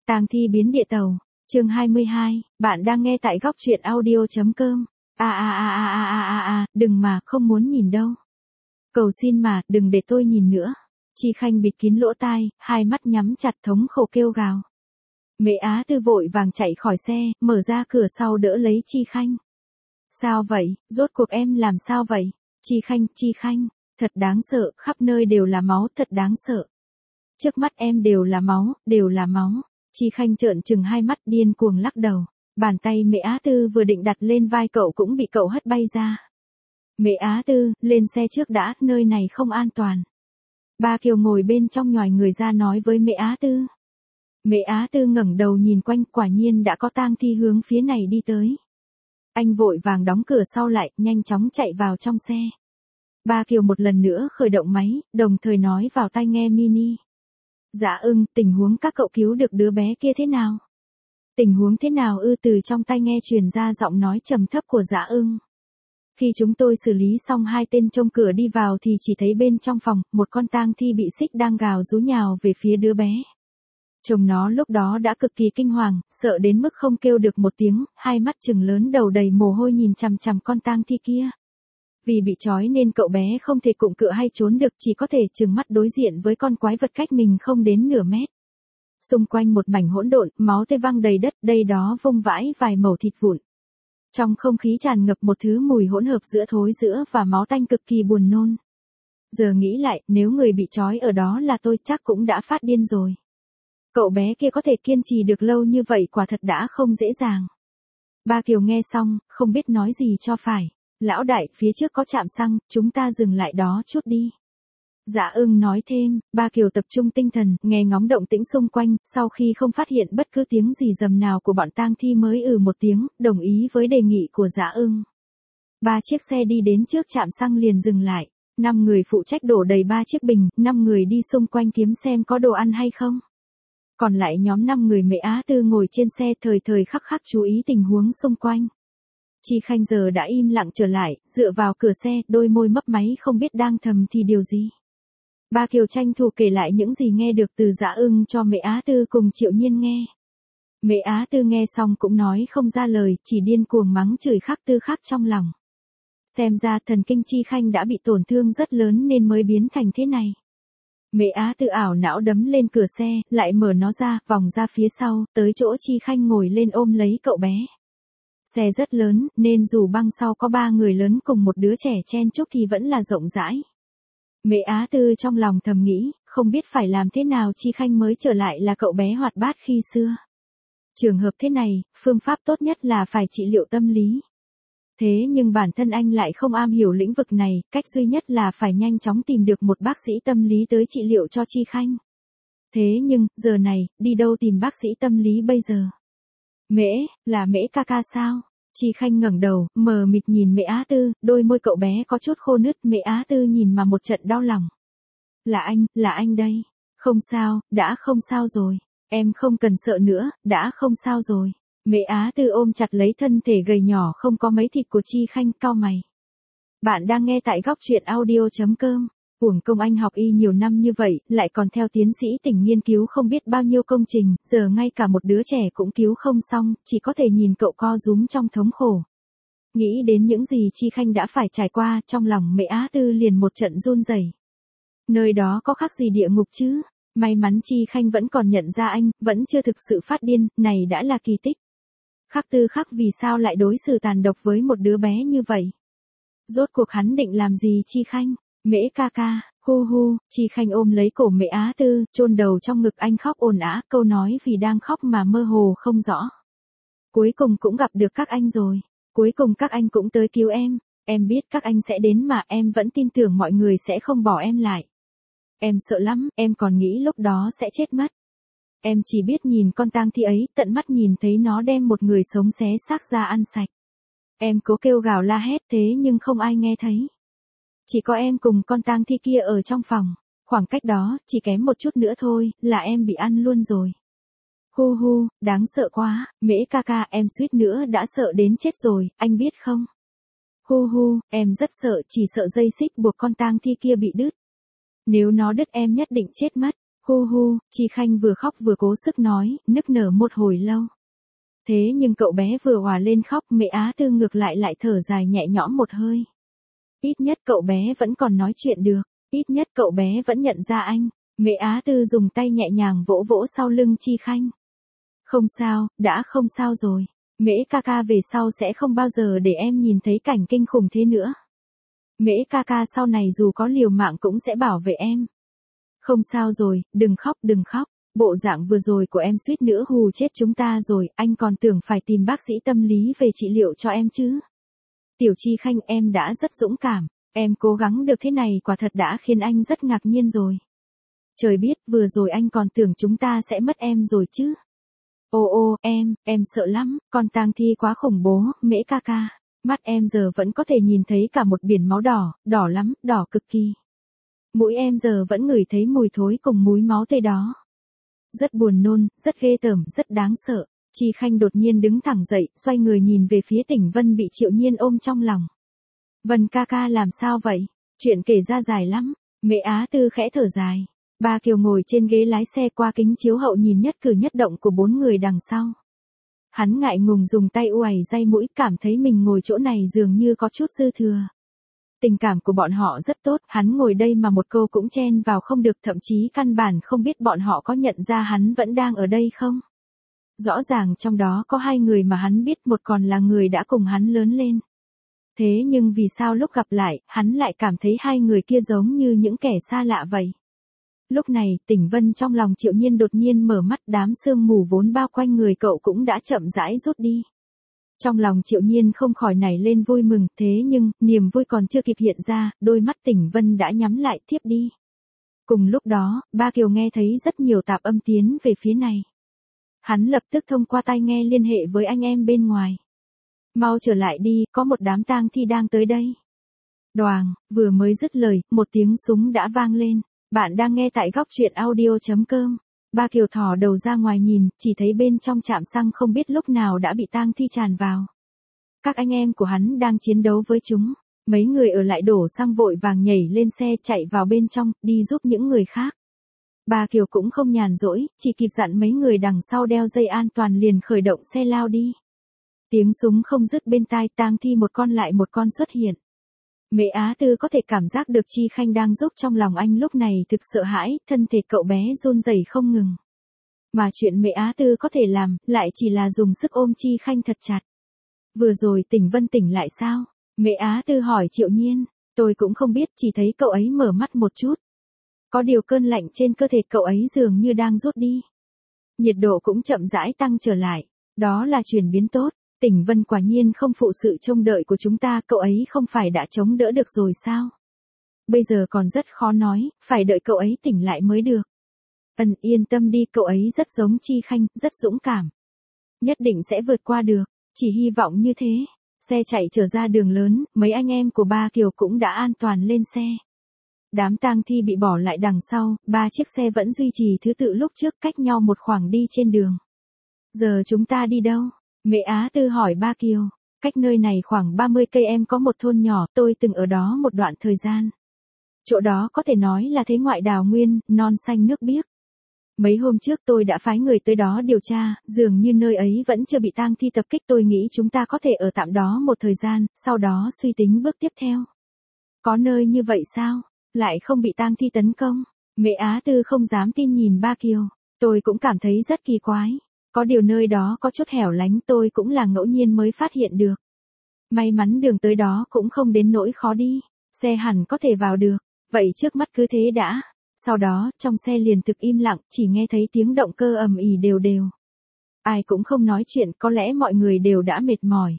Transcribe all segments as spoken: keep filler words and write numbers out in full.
Tang thi biến địa tàu, chương hai mươi hai, bạn đang nghe tại góc truyện audio.com. A a a a a a a a, đừng mà, không muốn nhìn đâu. Cầu xin mà, đừng để tôi nhìn nữa. Chi Khanh bịt kín lỗ tai, hai mắt nhắm chặt thống khổ kêu gào. Mẹ Á Tư vội vàng chạy khỏi xe, mở ra cửa sau đỡ lấy Chi Khanh. Sao vậy, rốt cuộc em làm sao vậy? Chi Khanh, Chi Khanh, thật đáng sợ, khắp nơi đều là máu, thật đáng sợ. Trước mắt em đều là máu, đều là máu. Chi Khanh trợn trừng hai mắt điên cuồng lắc đầu. Bàn tay mẹ Á Tư vừa định đặt lên vai cậu cũng bị cậu hất bay ra. Mẹ Á Tư, lên xe trước đã, nơi này không an toàn. Ba Kiều ngồi bên trong nhòi người ra nói với mẹ Á Tư. Mẹ Á Tư ngẩng đầu nhìn quanh, quả nhiên đã có tang thi hướng phía này đi tới. Anh vội vàng đóng cửa sau lại, nhanh chóng chạy vào trong xe. Ba Kiều một lần nữa khởi động máy, đồng thời nói vào tai nghe mini. Dạ ưng, tình huống các cậu cứu được đứa bé kia thế nào? Tình huống thế nào ư? Từ trong tai nghe truyền ra giọng nói trầm thấp của Dạ ưng. Khi chúng tôi xử lý xong hai tên trông cửa đi vào thì chỉ thấy bên trong phòng, một con tang thi bị xích đang gào rú nhào về phía đứa bé. Chồng nó lúc đó đã cực kỳ kinh hoàng, sợ đến mức không kêu được một tiếng, hai mắt trừng lớn đầu đầy mồ hôi nhìn chằm chằm con tang thi kia. Vì bị trói nên cậu bé không thể cụng cựa hay trốn được, chỉ có thể trừng mắt đối diện với con quái vật cách mình không đến nửa mét. Xung quanh một mảnh hỗn độn, máu tươi văng đầy đất, đây đó vung vãi vài mẩu thịt vụn. Trong không khí tràn ngập một thứ mùi hỗn hợp giữa thối rữa và máu tanh cực kỳ buồn nôn. Giờ nghĩ lại, nếu người bị trói ở đó là tôi chắc cũng đã phát điên rồi. Cậu bé kia có thể kiên trì được lâu như vậy quả thật đã không dễ dàng. Ba Kiều nghe xong, không biết nói gì cho phải. Lão đại, phía trước có trạm xăng, chúng ta dừng lại đó chút đi. Dạ ưng nói thêm, Ba Kiều tập trung tinh thần, nghe ngóng động tĩnh xung quanh, sau khi không phát hiện bất cứ tiếng gì rầm nào của bọn tang thi mới ừ một tiếng, đồng ý với đề nghị của Dạ ưng. Ba chiếc xe đi đến trước trạm xăng liền dừng lại, năm người phụ trách đổ đầy ba chiếc bình, năm người đi xung quanh kiếm xem có đồ ăn hay không. Còn lại nhóm năm người mẹ Á Tư ngồi trên xe thời thời khắc khắc chú ý tình huống xung quanh. Chi Khanh giờ đã im lặng trở lại, dựa vào cửa xe, đôi môi mấp máy không biết đang thầm thì điều gì. Ba Kiều tranh thủ kể lại những gì nghe được từ Dạ ưng cho mẹ Á Tư cùng Triệu Nhiên nghe. Mẹ Á Tư nghe xong cũng nói không ra lời, chỉ điên cuồng mắng chửi Khắc Tư Khắc trong lòng. Xem ra thần kinh Chi Khanh đã bị tổn thương rất lớn nên mới biến thành thế này. Mẹ Á Tư ảo não đấm lên cửa xe, lại mở nó ra, vòng ra phía sau, tới chỗ Chi Khanh ngồi lên ôm lấy cậu bé. Xe rất lớn, nên dù băng sau có ba người lớn cùng một đứa trẻ chen chúc thì vẫn là rộng rãi. Mẹ Á Tư trong lòng thầm nghĩ, không biết phải làm thế nào Chi Khanh mới trở lại là cậu bé hoạt bát khi xưa. Trường hợp thế này, phương pháp tốt nhất là phải trị liệu tâm lý. Thế nhưng bản thân anh lại không am hiểu lĩnh vực này, cách duy nhất là phải nhanh chóng tìm được một bác sĩ tâm lý tới trị liệu cho Chi Khanh. Thế nhưng, giờ này, đi đâu tìm bác sĩ tâm lý bây giờ? Mễ, là Mễ ca ca sao? Chi Khanh ngẩng đầu, mờ mịt nhìn mẹ Á Tư, đôi môi cậu bé có chút khô nứt, mẹ Á Tư nhìn mà một trận đau lòng. Là anh, là anh đây. Không sao, đã không sao rồi. Em không cần sợ nữa, đã không sao rồi. Mẹ Á Tư ôm chặt lấy thân thể gầy nhỏ không có mấy thịt của Chi Khanh, cau mày. Bạn đang nghe tại góc truyện audio.com. Uổng công anh học y nhiều năm như vậy, lại còn theo tiến sĩ tỉnh nghiên cứu không biết bao nhiêu công trình, giờ ngay cả một đứa trẻ cũng cứu không xong, chỉ có thể nhìn cậu co rúm trong thống khổ. Nghĩ đến những gì Chi Khanh đã phải trải qua, trong lòng mẹ Á Tư liền một trận run rẩy. Nơi đó có khác gì địa ngục chứ? May mắn Chi Khanh vẫn còn nhận ra anh, vẫn chưa thực sự phát điên, này đã là kỳ tích. Khắc Tư Khắc vì sao lại đối xử tàn độc với một đứa bé như vậy? Rốt cuộc hắn định làm gì Chi Khanh? Mễ ca ca, hu hu, Chi Khanh ôm lấy cổ mẹ Á Tư, chôn đầu trong ngực anh khóc ồn ào, câu nói vì đang khóc mà mơ hồ không rõ. Cuối cùng cũng gặp được các anh rồi, cuối cùng các anh cũng tới cứu em, em biết các anh sẽ đến mà em vẫn tin tưởng mọi người sẽ không bỏ em lại. Em sợ lắm, em còn nghĩ lúc đó sẽ chết mất. Em chỉ biết nhìn con tang thi ấy, tận mắt nhìn thấy nó đem một người sống xé xác ra ăn sạch. Em cố kêu gào la hét thế nhưng không ai nghe thấy. Chỉ có em cùng con tang thi kia ở trong phòng, khoảng cách đó, chỉ kém một chút nữa thôi, là em bị ăn luôn rồi. Hu hu, đáng sợ quá, Mễ ca ca em suýt nữa đã sợ đến chết rồi, anh biết không? Hu hu, em rất sợ, chỉ sợ dây xích buộc con tang thi kia bị đứt. Nếu nó đứt em nhất định chết mất. Hu hu, Chi Khanh vừa khóc vừa cố sức nói, nức nở một hồi lâu. Thế nhưng cậu bé vừa hòa lên khóc, Mẹ Á Tư ngược lại lại thở dài nhẹ nhõm một hơi. Ít nhất cậu bé vẫn còn nói chuyện được, ít nhất cậu bé vẫn nhận ra anh. Mẹ Á Tư dùng tay nhẹ nhàng vỗ vỗ sau lưng Chi Khanh. Không sao, đã không sao rồi. Mễ ca ca về sau sẽ không bao giờ để em nhìn thấy cảnh kinh khủng thế nữa. Mễ ca ca sau này dù có liều mạng cũng sẽ bảo vệ em. Không sao rồi, đừng khóc đừng khóc. Bộ dạng vừa rồi của em suýt nữa hù chết chúng ta rồi, anh còn tưởng phải tìm bác sĩ tâm lý về trị liệu cho em chứ. Tiểu Chi Khanh, em đã rất dũng cảm, em cố gắng được thế này quả thật đã khiến anh rất ngạc nhiên rồi. Trời biết, vừa rồi anh còn tưởng chúng ta sẽ mất em rồi chứ. Ô ô, em, em sợ lắm, con tang thi quá khủng bố, Mễ ca ca. Mắt em giờ vẫn có thể nhìn thấy cả một biển máu đỏ, đỏ lắm, đỏ cực kỳ. Mũi em giờ vẫn ngửi thấy mùi thối cùng múi máu tươi đó. Rất buồn nôn, rất ghê tởm, rất đáng sợ. Chi Khanh đột nhiên đứng thẳng dậy, xoay người nhìn về phía Tỉnh Vân bị Triệu Nhiên ôm trong lòng. Vân ca ca làm sao vậy? Chuyện kể ra dài lắm. Mẹ Á Tư khẽ thở dài. Ba Kiều ngồi trên ghế lái xe qua kính chiếu hậu nhìn nhất cử nhất động của bốn người đằng sau. Hắn ngại ngùng dùng tay uẩy day mũi, cảm thấy mình ngồi chỗ này dường như có chút dư thừa. Tình cảm của bọn họ rất tốt, hắn ngồi đây mà một câu cũng chen vào không được, thậm chí căn bản không biết bọn họ có nhận ra hắn vẫn đang ở đây không. Rõ ràng trong đó có hai người mà hắn biết, một còn là người đã cùng hắn lớn lên. Thế nhưng vì sao lúc gặp lại, hắn lại cảm thấy hai người kia giống như những kẻ xa lạ vậy? Lúc này, Tỉnh Vân trong lòng Triệu Nhiên đột nhiên mở mắt, đám sương mù vốn bao quanh người cậu cũng đã chậm rãi rút đi. Trong lòng Triệu Nhiên không khỏi nảy lên vui mừng, thế nhưng, niềm vui còn chưa kịp hiện ra, đôi mắt Tỉnh Vân đã nhắm lại thiếp đi. Cùng lúc đó, Ba Kiều nghe thấy rất nhiều tạp âm tiến về phía này. Hắn lập tức thông qua tai nghe liên hệ với anh em bên ngoài. Mau trở lại đi, có một đám tang thi đang tới đây. Đoàng, vừa mới dứt lời, một tiếng súng đã vang lên. Bạn đang nghe tại góc truyện audio chấm com. Ba Kiều thò đầu ra ngoài nhìn, chỉ thấy bên trong trạm xăng không biết lúc nào đã bị tang thi tràn vào. Các anh em của hắn đang chiến đấu với chúng. Mấy người ở lại đổ xăng vội vàng nhảy lên xe chạy vào bên trong, đi giúp những người khác. Ba Kiều cũng không nhàn rỗi, chỉ kịp dặn mấy người đằng sau đeo dây an toàn liền khởi động xe lao đi. Tiếng súng không dứt bên tai, tang thi một con lại một con xuất hiện. Mẹ Á Tư có thể cảm giác được Chi Khanh đang giúp, trong lòng anh lúc này thực sợ hãi, thân thể cậu bé run rẩy không ngừng. Mà chuyện mẹ Á Tư có thể làm, lại chỉ là dùng sức ôm Chi Khanh thật chặt. Vừa rồi Tỉnh Vân tỉnh lại sao? Mẹ Á Tư hỏi Triệu Nhiên, tôi cũng không biết, chỉ thấy cậu ấy mở mắt một chút. Có điều cơn lạnh trên cơ thể cậu ấy dường như đang rút đi. Nhiệt độ cũng chậm rãi tăng trở lại, đó là chuyển biến tốt. Tỉnh Vân quả nhiên không phụ sự trông đợi của chúng ta, cậu ấy không phải đã chống đỡ được rồi sao? Bây giờ còn rất khó nói, phải đợi cậu ấy tỉnh lại mới được. Ân, yên tâm đi, cậu ấy rất giống Chi Khanh, rất dũng cảm. Nhất định sẽ vượt qua được, chỉ hy vọng như thế. Xe chạy trở ra đường lớn, mấy anh em của Ba Kiều cũng đã an toàn lên xe. Đám tang thi bị bỏ lại đằng sau, ba chiếc xe vẫn duy trì thứ tự lúc trước, cách nhau một khoảng đi trên đường. Giờ chúng ta đi đâu? Mẹ Á Tư hỏi Ba Kiều. Cách nơi này khoảng ba mươi cây em có một thôn nhỏ, tôi từng ở đó một đoạn thời gian. Chỗ đó có thể nói là thế ngoại đào nguyên, non xanh nước biếc. Mấy hôm trước tôi đã phái người tới đó điều tra, dường như nơi ấy vẫn chưa bị tang thi tập kích, tôi nghĩ chúng ta có thể ở tạm đó một thời gian, sau đó suy tính bước tiếp theo. Có nơi như vậy sao? Lại không bị tang thi tấn công? Mẹ Á Tư không dám tin nhìn Ba Kiều. Tôi cũng cảm thấy rất kỳ quái. Có điều nơi đó có chút hẻo lánh, tôi cũng là ngẫu nhiên mới phát hiện được. May mắn đường tới đó cũng không đến nỗi khó đi, xe hẳn có thể vào được, vậy trước mắt cứ thế đã. Sau đó, trong xe liền thực im lặng, chỉ nghe thấy tiếng động cơ ầm ĩ đều đều. Ai cũng không nói chuyện, có lẽ mọi người đều đã mệt mỏi.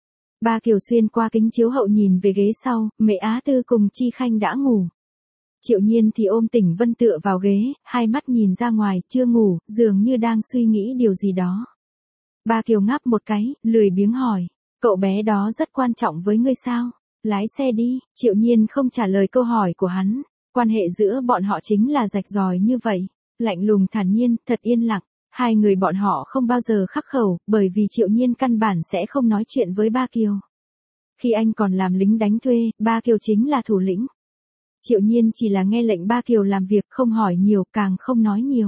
Ba Kiều xuyên qua kính chiếu hậu nhìn về ghế sau, mẹ Á Tư cùng Chi Khanh đã ngủ. Triệu Nhiên thì ôm Tỉnh Vân tựa vào ghế, hai mắt nhìn ra ngoài, chưa ngủ, dường như đang suy nghĩ điều gì đó. Ba Kiều ngáp một cái, lười biếng hỏi, cậu bé đó rất quan trọng với ngươi sao? Lái xe đi. Triệu Nhiên không trả lời câu hỏi của hắn, quan hệ giữa bọn họ chính là rạch ròi như vậy, lạnh lùng thản nhiên, thật yên lặng. Hai người bọn họ không bao giờ khắc khẩu, bởi vì Triệu Nhiên căn bản sẽ không nói chuyện với Ba Kiều. Khi anh còn làm lính đánh thuê, Ba Kiều chính là thủ lĩnh. Triệu Nhiên chỉ là nghe lệnh Ba Kiều làm việc, không hỏi nhiều, càng không nói nhiều.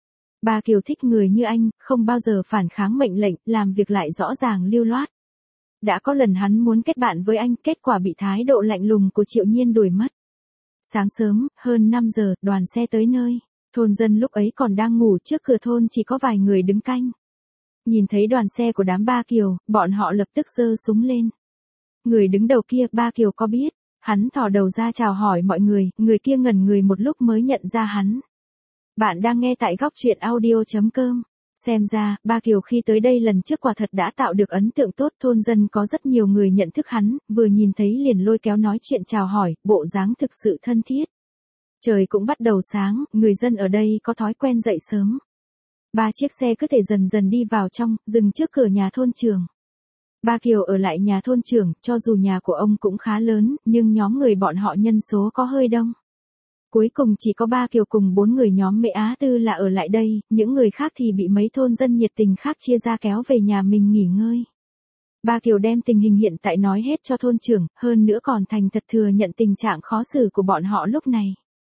Ba Kiều thích người như anh, không bao giờ phản kháng mệnh lệnh, làm việc lại rõ ràng lưu loát. Đã có lần hắn muốn kết bạn với anh, kết quả bị thái độ lạnh lùng của Triệu Nhiên đuổi mất. Sáng sớm, hơn năm giờ, đoàn xe tới nơi. Thôn dân lúc ấy còn đang ngủ, trước cửa thôn chỉ có vài người đứng canh. Nhìn thấy đoàn xe của đám Ba Kiều, bọn họ lập tức giơ súng lên. Người đứng đầu kia, Ba Kiều có biết. Hắn thò đầu ra chào hỏi mọi người, người kia ngẩn người một lúc mới nhận ra hắn. Bạn đang nghe tại góc truyện audio.com. Xem ra, Ba Kiều khi tới đây lần trước quả thật đã tạo được ấn tượng tốt, thôn dân có rất nhiều người nhận thức hắn, vừa nhìn thấy liền lôi kéo nói chuyện chào hỏi, bộ dáng thực sự thân thiết. Trời cũng bắt đầu sáng, người dân ở đây có thói quen dậy sớm. Ba chiếc xe cứ thể dần dần đi vào trong, dừng trước cửa nhà thôn trưởng. Ba Kiều ở lại nhà thôn trưởng, cho dù nhà của ông cũng khá lớn, nhưng nhóm người bọn họ nhân số có hơi đông. Cuối cùng chỉ có Ba Kiều cùng bốn người nhóm Mễ Á Tư là ở lại đây, những người khác thì bị mấy thôn dân nhiệt tình khác chia ra kéo về nhà mình nghỉ ngơi. Ba Kiều đem tình hình hiện tại nói hết cho thôn trưởng, hơn nữa còn thành thật thừa nhận tình trạng khó xử của bọn họ lúc này.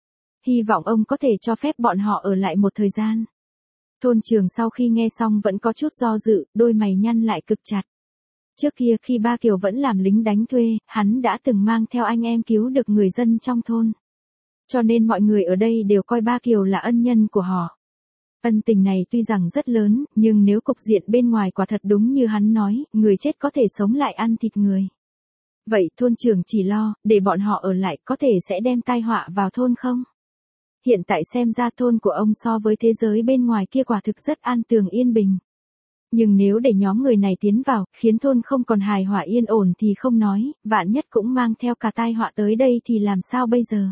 Hy vọng ông có thể cho phép bọn họ ở lại một thời gian. Thôn trưởng sau khi nghe xong vẫn có chút do dự, đôi mày nhăn lại cực chặt. Trước kia khi Ba Kiều vẫn làm lính đánh thuê, hắn đã từng mang theo anh em cứu được người dân trong thôn. Cho nên mọi người ở đây đều coi Ba Kiều là ân nhân của họ. Ân tình này tuy rằng rất lớn, nhưng nếu cục diện bên ngoài quả thật đúng như hắn nói, người chết có thể sống lại ăn thịt người. Vậy thôn trưởng chỉ lo, để bọn họ ở lại có thể sẽ đem tai họa vào thôn không? Hiện tại xem ra thôn của ông so với thế giới bên ngoài kia quả thực rất an tường yên bình. Nhưng nếu để nhóm người này tiến vào, khiến thôn không còn hài hòa yên ổn thì không nói, vạn nhất cũng mang theo cả tai họa tới đây thì làm sao bây giờ?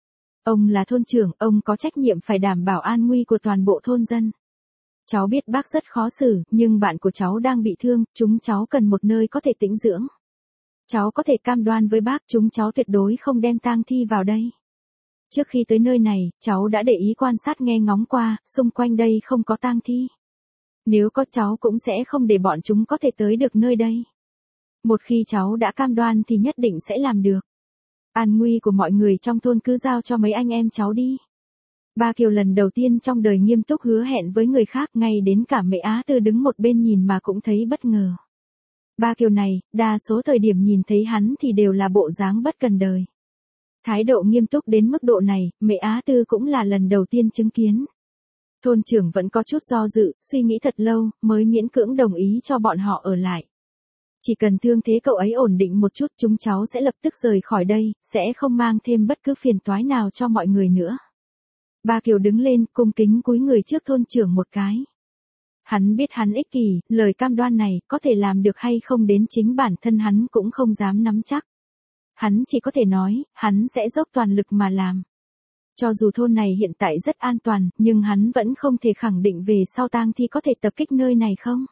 Ông là thôn trưởng, ông có trách nhiệm phải đảm bảo an nguy của toàn bộ thôn dân. Cháu biết bác rất khó xử, nhưng bạn của cháu đang bị thương, chúng cháu cần một nơi có thể tĩnh dưỡng. Cháu có thể cam đoan với bác chúng cháu tuyệt đối không đem tang thi vào đây. Trước khi tới nơi này, cháu đã để ý quan sát nghe ngóng qua, xung quanh đây không có tang thi. Nếu có cháu cũng sẽ không để bọn chúng có thể tới được nơi đây. Một khi cháu đã cam đoan thì nhất định sẽ làm được. An nguy của mọi người trong thôn cứ giao cho mấy anh em cháu đi. Ba Kiều lần đầu tiên trong đời nghiêm túc hứa hẹn với người khác, ngay đến cả Mễ Á Tư đứng một bên nhìn mà cũng thấy bất ngờ. Ba Kiều này, đa số thời điểm nhìn thấy hắn thì đều là bộ dáng bất cần đời. Thái độ nghiêm túc đến mức độ này, Mễ Á Tư cũng là lần đầu tiên chứng kiến. Thôn trưởng vẫn có chút do dự, suy nghĩ thật lâu, mới miễn cưỡng đồng ý cho bọn họ ở lại. Chỉ cần thương thế cậu ấy ổn định một chút, chúng cháu sẽ lập tức rời khỏi đây, sẽ không mang thêm bất cứ phiền toái nào cho mọi người nữa. Ba Kiều đứng lên, cung kính cúi người trước thôn trưởng một cái. Hắn biết hắn ích kỷ, lời cam đoan này, có thể làm được hay không đến chính bản thân hắn cũng không dám nắm chắc. Hắn chỉ có thể nói, hắn sẽ dốc toàn lực mà làm. Cho dù thôn này hiện tại rất an toàn, nhưng hắn vẫn không thể khẳng định về sau tang thi có thể tập kích nơi này không.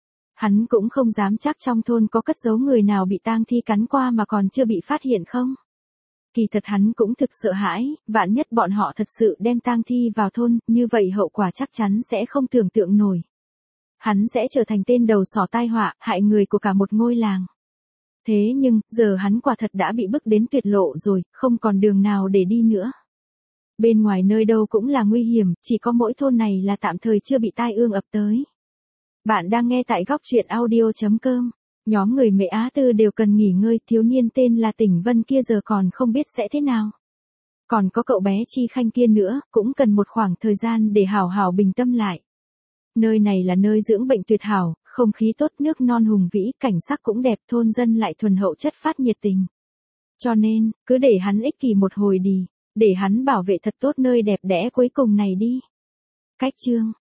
Hắn cũng không dám chắc trong thôn có cất giấu người nào bị tang thi cắn qua mà còn chưa bị phát hiện không. Kỳ thật hắn cũng thực sợ hãi, vạn nhất bọn họ thật sự đem tang thi vào thôn, như vậy hậu quả chắc chắn sẽ không tưởng tượng nổi. Hắn sẽ trở thành tên đầu sỏ tai họa, hại người của cả một ngôi làng. Thế nhưng, giờ hắn quả thật đã bị bức đến tuyệt lộ rồi, không còn đường nào để đi nữa. Bên ngoài nơi đâu cũng là nguy hiểm, chỉ có mỗi thôn này là tạm thời chưa bị tai ương ập tới. Bạn đang nghe tại góc truyện audio.com. Nhóm người Mễ Á Tư đều cần nghỉ ngơi, thiếu niên tên là Tỉnh Vân kia giờ còn không biết sẽ thế nào. Còn có cậu bé Chi Khanh kia nữa, cũng cần một khoảng thời gian để hảo hảo bình tâm lại. Nơi này là nơi dưỡng bệnh tuyệt hảo, không khí tốt, nước non hùng vĩ, cảnh sắc cũng đẹp, thôn dân lại thuần hậu chất phát nhiệt tình. Cho nên, cứ để hắn ích kỷ một hồi đi, để hắn bảo vệ thật tốt nơi đẹp đẽ cuối cùng này đi. Cách chương